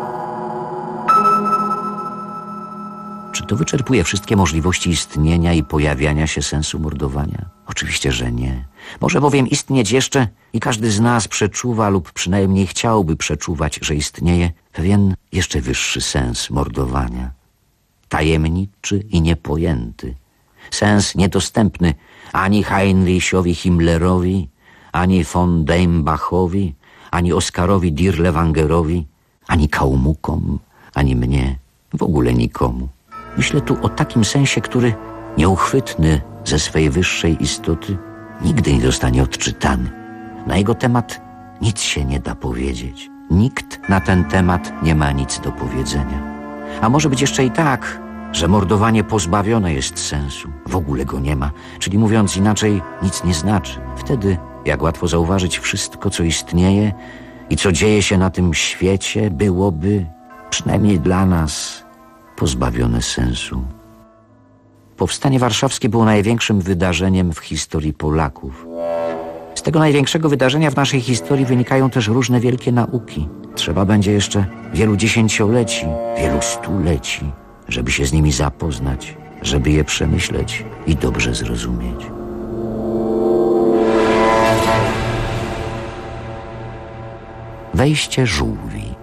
Czy to wyczerpuje wszystkie możliwości istnienia i pojawiania się sensu mordowania? Oczywiście, że nie. Może bowiem istnieć jeszcze i każdy z nas przeczuwa lub przynajmniej chciałby przeczuwać, że istnieje pewien jeszcze wyższy sens mordowania. Tajemniczy i niepojęty. Sens niedostępny ani Heinrichowi Himmlerowi, ani von Deimbachowi, ani Oskarowi Dirlewangerowi, ani kałmukom, ani mnie, w ogóle nikomu. Myślę tu o takim sensie, który nieuchwytny ze swej wyższej istoty nigdy nie zostanie odczytany. Na jego temat nic się nie da powiedzieć. Nikt na ten temat nie ma nic do powiedzenia. A może być jeszcze i tak, że mordowanie pozbawione jest sensu. W ogóle go nie ma. Czyli mówiąc inaczej, nic nie znaczy. Wtedy, jak łatwo zauważyć, wszystko, co istnieje i co dzieje się na tym świecie, byłoby, przynajmniej dla nas, pozbawione sensu. Powstanie warszawskie było największym wydarzeniem w historii Polaków. Z tego największego wydarzenia w naszej historii wynikają też różne wielkie nauki. Trzeba będzie jeszcze wielu dziesięcioleci, wielu stuleci, żeby się z nimi zapoznać, żeby je przemyśleć i dobrze zrozumieć. Wejście żółwi.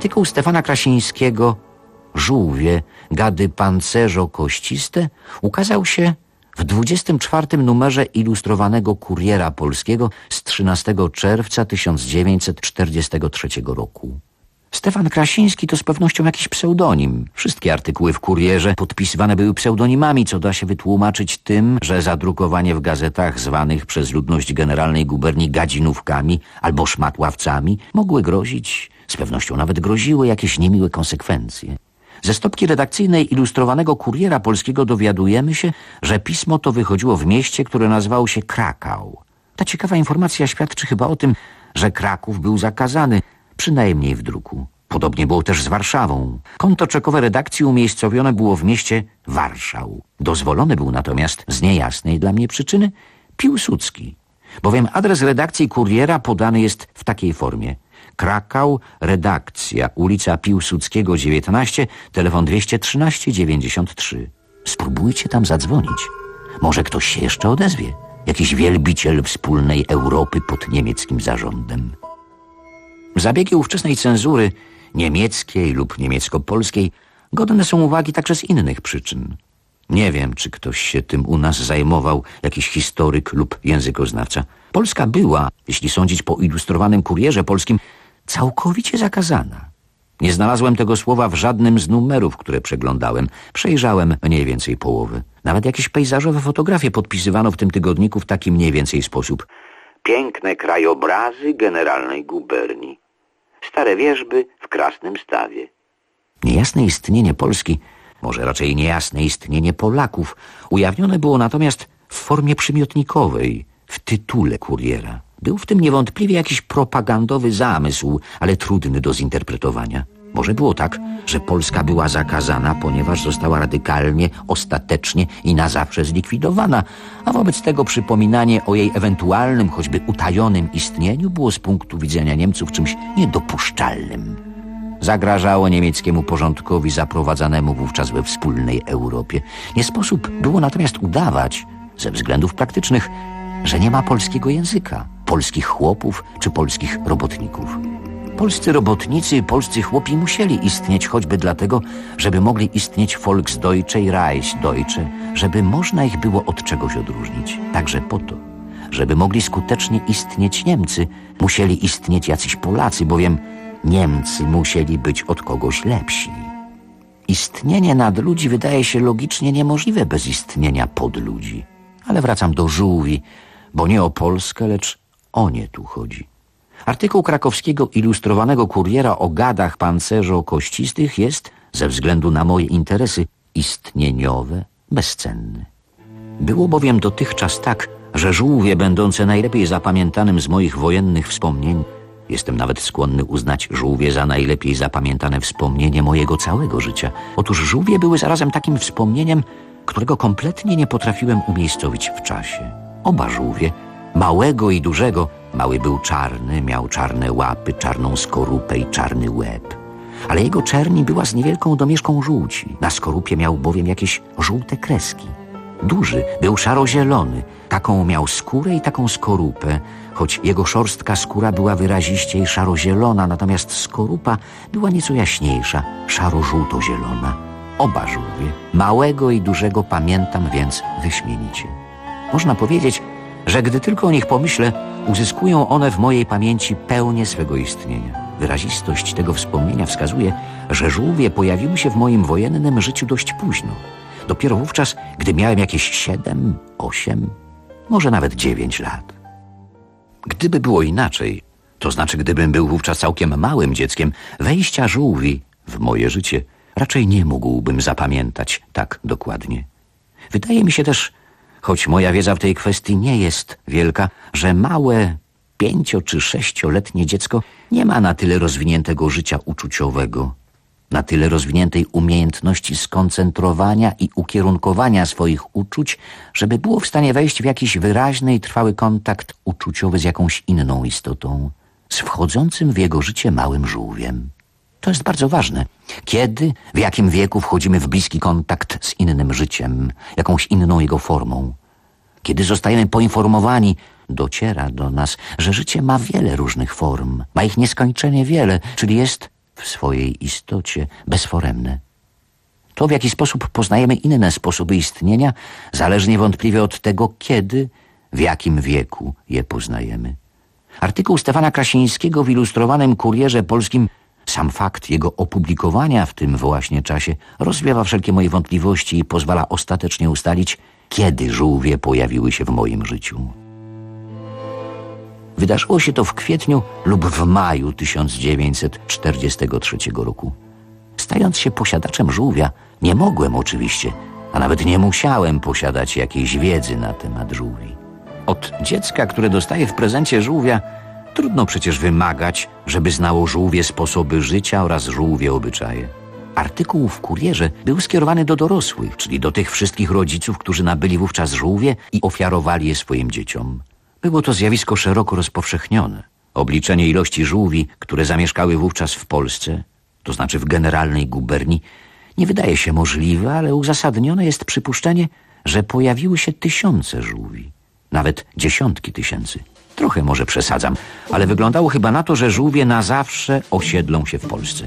Artykuł Stefana Krasińskiego „Żółwie, gady pancerzo-kościste” ukazał się w 24. numerze Ilustrowanego Kuriera Polskiego z 13 czerwca 1943 roku. Stefan Krasiński to z pewnością jakiś pseudonim. Wszystkie artykuły w Kurierze podpisywane były pseudonimami, co da się wytłumaczyć tym, że zadrukowanie w gazetach zwanych przez ludność generalnej guberni gadzinówkami albo szmatławcami mogły grozić, z pewnością nawet groziły jakieś niemiłe konsekwencje. Ze stopki redakcyjnej Ilustrowanego Kuriera Polskiego dowiadujemy się, że pismo to wychodziło w mieście, które nazywało się Krakał. Ta ciekawa informacja świadczy chyba o tym, że Kraków był zakazany, przynajmniej w druku. Podobnie było też z Warszawą. Konto czekowe redakcji umiejscowione było w mieście Warszał. Dozwolony był natomiast z niejasnej dla mnie przyczyny Piłsudski, bowiem adres redakcji Kuriera podany jest w takiej formie: Krakał, redakcja, ulica Piłsudskiego 19, telefon 213 93. Spróbujcie tam zadzwonić. Może ktoś się jeszcze odezwie. Jakiś wielbiciel wspólnej Europy pod niemieckim zarządem. Zabiegi ówczesnej cenzury, niemieckiej lub niemiecko-polskiej, godne są uwagi także z innych przyczyn. Nie wiem, czy ktoś się tym u nas zajmował, jakiś historyk lub językoznawca. Polska była, jeśli sądzić po Ilustrowanym Kurierze Polskim, całkowicie zakazana. Nie znalazłem tego słowa w żadnym z numerów, które przeglądałem. Przejrzałem mniej więcej połowę. Nawet jakieś pejzażowe fotografie podpisywano w tym tygodniku w taki mniej więcej sposób: piękne krajobrazy generalnej guberni. Stare wierzby w Krasnym Stawie. Niejasne istnienie Polski, może raczej niejasne istnienie Polaków, ujawnione było natomiast w formie przymiotnikowej, w tytule Kuriera. Był w tym niewątpliwie jakiś propagandowy zamysł, ale trudny do zinterpretowania. Może było tak, że Polska była zakazana, ponieważ została radykalnie, ostatecznie i na zawsze zlikwidowana, a wobec tego przypominanie o jej ewentualnym, choćby utajonym istnieniu było z punktu widzenia Niemców czymś niedopuszczalnym. Zagrażało niemieckiemu porządkowi zaprowadzanemu wówczas we wspólnej Europie. Nie sposób było natomiast udawać, ze względów praktycznych, że nie ma polskiego języka, polskich chłopów czy polskich robotników. Polscy robotnicy i polscy chłopi musieli istnieć choćby dlatego, żeby mogli istnieć Volksdeutsche i Reichsdeutsche, żeby można ich było od czegoś odróżnić. Także po to, żeby mogli skutecznie istnieć Niemcy, musieli istnieć jacyś Polacy, bowiem Niemcy musieli być od kogoś lepsi. Istnienie nadludzi wydaje się logicznie niemożliwe bez istnienia podludzi. Ale wracam do żółwi, bo nie o Polskę, lecz o nie tu chodzi. Artykuł krakowskiego Ilustrowanego Kuriera o gadach pancerzo-kościstych jest, ze względu na moje interesy istnieniowe, bezcenny. Było bowiem dotychczas tak, że żółwie będące najlepiej zapamiętanym z moich wojennych wspomnień, jestem nawet skłonny uznać żółwie za najlepiej zapamiętane wspomnienie mojego całego życia. Otóż żółwie były zarazem takim wspomnieniem, którego kompletnie nie potrafiłem umiejscowić w czasie. Oba żółwie, małego i dużego, mały był czarny, miał czarne łapy, czarną skorupę i czarny łeb. Ale jego czerni była z niewielką domieszką żółci. Na skorupie miał bowiem jakieś żółte kreski. Duży był szaro-zielony, taką miał skórę i taką skorupę, choć jego szorstka skóra była wyraziściej szaro-zielona, natomiast skorupa była nieco jaśniejsza, szaro-żółto-zielona. Oba żółwie, małego i dużego, pamiętam więc wyśmienicie. Można powiedzieć, że gdy tylko o nich pomyślę, uzyskują one w mojej pamięci pełnię swego istnienia. Wyrazistość tego wspomnienia wskazuje, że żółwie pojawiły się w moim wojennym życiu dość późno. Dopiero wówczas, gdy miałem jakieś 7, 8, może nawet 9 lat. Gdyby było inaczej, to znaczy gdybym był wówczas całkiem małym dzieckiem, wejścia żółwi w moje życie raczej nie mógłbym zapamiętać tak dokładnie. Wydaje mi się też, choć moja wiedza w tej kwestii nie jest wielka, że małe 5- czy 6-letnie dziecko nie ma na tyle rozwiniętego życia uczuciowego, na tyle rozwiniętej umiejętności skoncentrowania i ukierunkowania swoich uczuć, żeby było w stanie wejść w jakiś wyraźny i trwały kontakt uczuciowy z jakąś inną istotą, z wchodzącym w jego życie małym żółwiem. To jest bardzo ważne. Kiedy, w jakim wieku wchodzimy w bliski kontakt z innym życiem, jakąś inną jego formą. Kiedy zostajemy poinformowani, dociera do nas, że życie ma wiele różnych form, ma ich nieskończenie wiele, czyli jest w swojej istocie bezforemne. To, w jaki sposób poznajemy inne sposoby istnienia, zależy niewątpliwie od tego, kiedy, w jakim wieku je poznajemy. Artykuł Stefana Krasińskiego w Ilustrowanym Kurierze Polskim, sam fakt jego opublikowania w tym właśnie czasie, rozwiewa wszelkie moje wątpliwości i pozwala ostatecznie ustalić, kiedy żółwie pojawiły się w moim życiu. Wydarzyło się to w kwietniu lub w maju 1943 roku. Stając się posiadaczem żółwia, nie mogłem oczywiście, a nawet nie musiałem posiadać jakiejś wiedzy na temat żółwi. Od dziecka, które dostaje w prezencie żółwia, trudno przecież wymagać, żeby znało żółwie sposoby życia oraz żółwie obyczaje. Artykuł w Kurierze był skierowany do dorosłych, czyli do tych wszystkich rodziców, którzy nabyli wówczas żółwie i ofiarowali je swoim dzieciom. Było to zjawisko szeroko rozpowszechnione. Obliczenie ilości żółwi, które zamieszkały wówczas w Polsce, to znaczy w generalnej guberni, nie wydaje się możliwe, ale uzasadnione jest przypuszczenie, że pojawiły się tysiące żółwi, nawet dziesiątki tysięcy. Trochę może przesadzam, ale wyglądało chyba na to, że żółwie na zawsze osiedlą się w Polsce.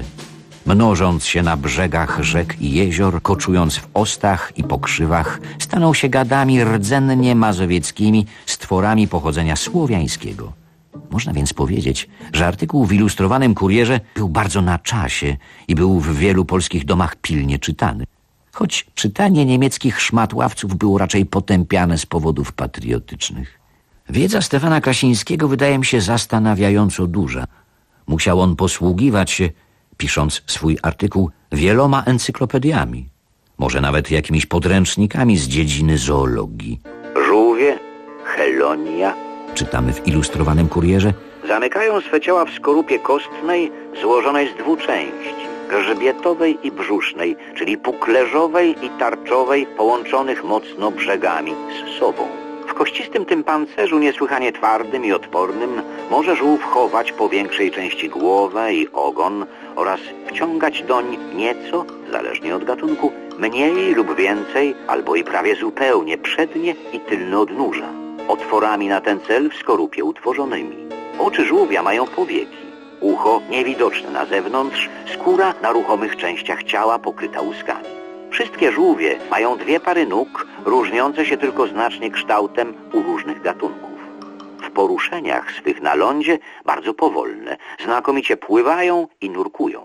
Mnożąc się na brzegach rzek i jezior, koczując w ostach i pokrzywach, staną się gadami rdzennie mazowieckimi, stworami pochodzenia słowiańskiego. Można więc powiedzieć, że artykuł w Ilustrowanym Kurierze był bardzo na czasie i był w wielu polskich domach pilnie czytany. Choć czytanie niemieckich szmatławców było raczej potępiane z powodów patriotycznych. Wiedza Stefana Krasińskiego wydaje mi się zastanawiająco duża. Musiał on posługiwać się, pisząc swój artykuł, wieloma encyklopediami, może nawet jakimiś podręcznikami z dziedziny zoologii. Żółwie, Helonia, czytamy w Ilustrowanym Kurierze, zamykają swe ciała w skorupie kostnej złożonej z dwóch części, grzbietowej i brzusznej, czyli puklerzowej i tarczowej, połączonych mocno brzegami z sobą. W kościstym tym pancerzu niesłychanie twardym i odpornym może żółw chować po większej części głowę i ogon oraz wciągać doń nieco, zależnie od gatunku, mniej lub więcej, albo i prawie zupełnie przednie i tylne odnóża, otworami na ten cel w skorupie utworzonymi. Oczy żółwia mają powieki, ucho niewidoczne na zewnątrz, skóra na ruchomych częściach ciała pokryta łuskami. Wszystkie żółwie mają dwie pary nóg, różniące się tylko znacznie kształtem u różnych gatunków. W poruszeniach swych na lądzie bardzo powolne, znakomicie pływają i nurkują.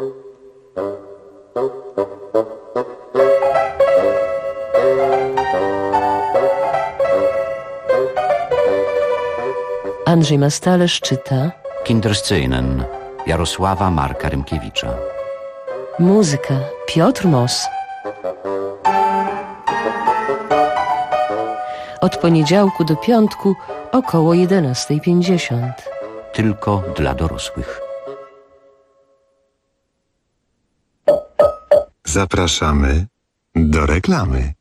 Andrzej Mastalerz czyta Kinderszczynen Jarosława Marka Rymkiewicza. Muzyka Piotr Moss. Od poniedziałku do piątku około 11:50. Tylko dla dorosłych. Zapraszamy do reklamy.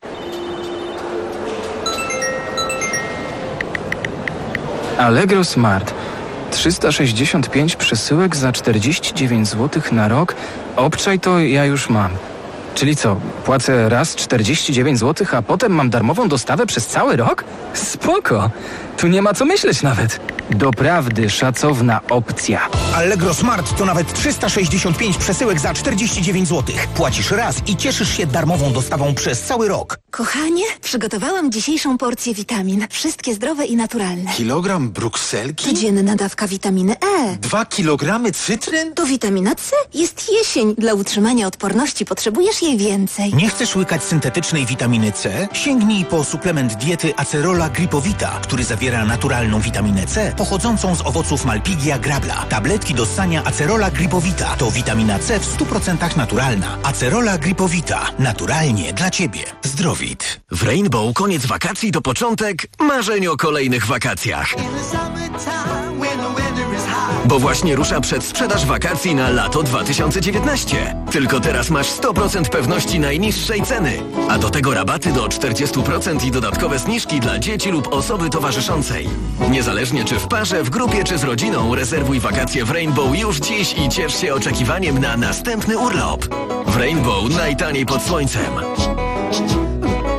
Allegro Smart. 365 przesyłek za 49 zł na rok. Obczaj to ja już mam. Czyli co, płacę raz 49 zł, a potem mam darmową dostawę przez cały rok? Spoko! Tu nie ma co myśleć nawet. Doprawdy szacowna opcja. Allegro Smart to nawet 365 przesyłek za 49 zł. Płacisz raz i cieszysz się darmową dostawą przez cały rok. Kochanie, przygotowałam dzisiejszą porcję witamin. Wszystkie zdrowe i naturalne. Kilogram brukselki? Codzienna dawka witaminy E. 2 kilogramy cytryn? To witamina C. Jest jesień. Dla utrzymania odporności potrzebujesz jej więcej. Nie chcesz łykać syntetycznej witaminy C? Sięgnij po suplement diety Acerola Gripowita, który zawiera naturalną witaminę C pochodzącą z owoców Malpighia grabla. Tabletki do ssania Acerola Gripowita to witamina C w 100% naturalna. Acerola Gripowita. Naturalnie dla Ciebie. Zdrowit. W Rainbow koniec wakacji to początek marzeń o kolejnych wakacjach. Bo właśnie rusza przedsprzedaż wakacji na lato 2019. Tylko teraz masz 100% pewności najniższej ceny. A do tego rabaty do 40% i dodatkowe zniżki dla dzieci lub osoby towarzyszącej. Niezależnie czy w parze, w grupie czy z rodziną, rezerwuj wakacje w Rainbow już dziś i ciesz się oczekiwaniem na następny urlop. W Rainbow najtaniej pod słońcem.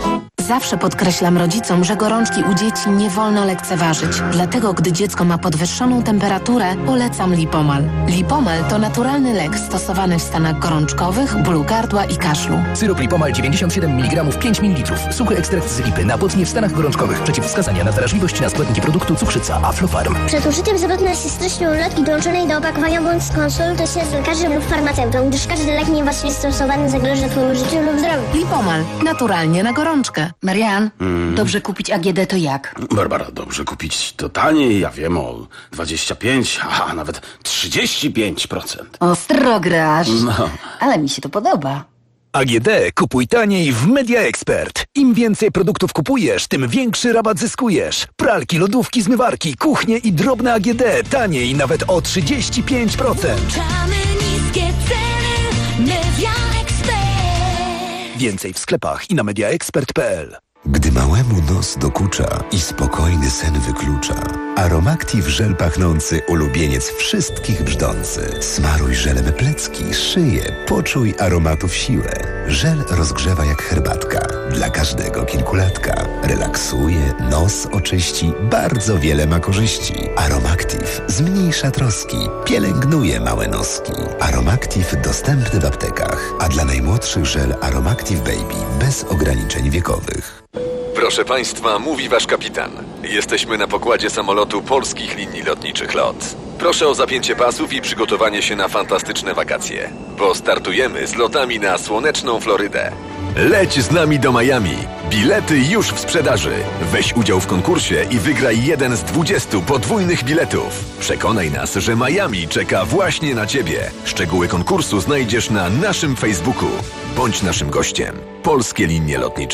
Zawsze podkreślam rodzicom, że gorączki u dzieci nie wolno lekceważyć. Dlatego, gdy dziecko ma podwyższoną temperaturę, polecam Lipomal. Lipomal to naturalny lek stosowany w stanach gorączkowych, bólu gardła i kaszlu. Syrop Lipomal 97 mg 5 ml. Suchy ekstrakt z lipy na potnie w stanach gorączkowych. Przeciwwskazania na wrażliwość na składniki produktu cukrzyca Aflofarm. Przed użyciem zwrotne jest treści ulotki dołączonej do opakowania bądź skonsultuj się z lekarzem lub farmaceutą, gdyż każdy lek niewłaściwie stosowany zagroża Twojemu życiu lub zdrowiu. Lipomal. Naturalnie na gorączkę. Marian, dobrze kupić AGD to jak? Barbara, dobrze kupić to taniej, ja wiem, o 25, a nawet 35%. Ostro grasz. No. Ale mi się to podoba. AGD kupuj taniej w Media Expert. Im więcej produktów kupujesz, tym większy rabat zyskujesz. Pralki, lodówki, zmywarki, kuchnie i drobne AGD taniej nawet o 35%. Niskie ceny Media Expert. Więcej w sklepach i na mediaexpert.pl. Gdy małemu nos dokucza i spokojny sen wyklucza, Aromactive żel pachnący ulubieniec wszystkich brzdący. Smaruj żelem plecki, szyję, poczuj aromatów siłę. Żel rozgrzewa jak herbatka, dla każdego kilkulatka. Relaksuje, nos oczyści, bardzo wiele ma korzyści. Aromactive zmniejsza troski, pielęgnuje małe noski. Aromactive dostępny w aptekach, a dla najmłodszych żel Aromactive Baby bez ograniczeń wiekowych. Proszę Państwa, mówi Wasz kapitan. Jesteśmy na pokładzie samolotu Polskich Linii Lotniczych LOT. Proszę o zapięcie pasów i przygotowanie się na fantastyczne wakacje, bo startujemy z lotami na słoneczną Florydę. Leć z nami do Miami. Bilety już w sprzedaży. Weź udział w konkursie i wygraj jeden z 20 podwójnych biletów. Przekonaj nas, że Miami czeka właśnie na Ciebie. Szczegóły konkursu znajdziesz na naszym Facebooku. Bądź naszym gościem. Polskie Linie Lotnicze.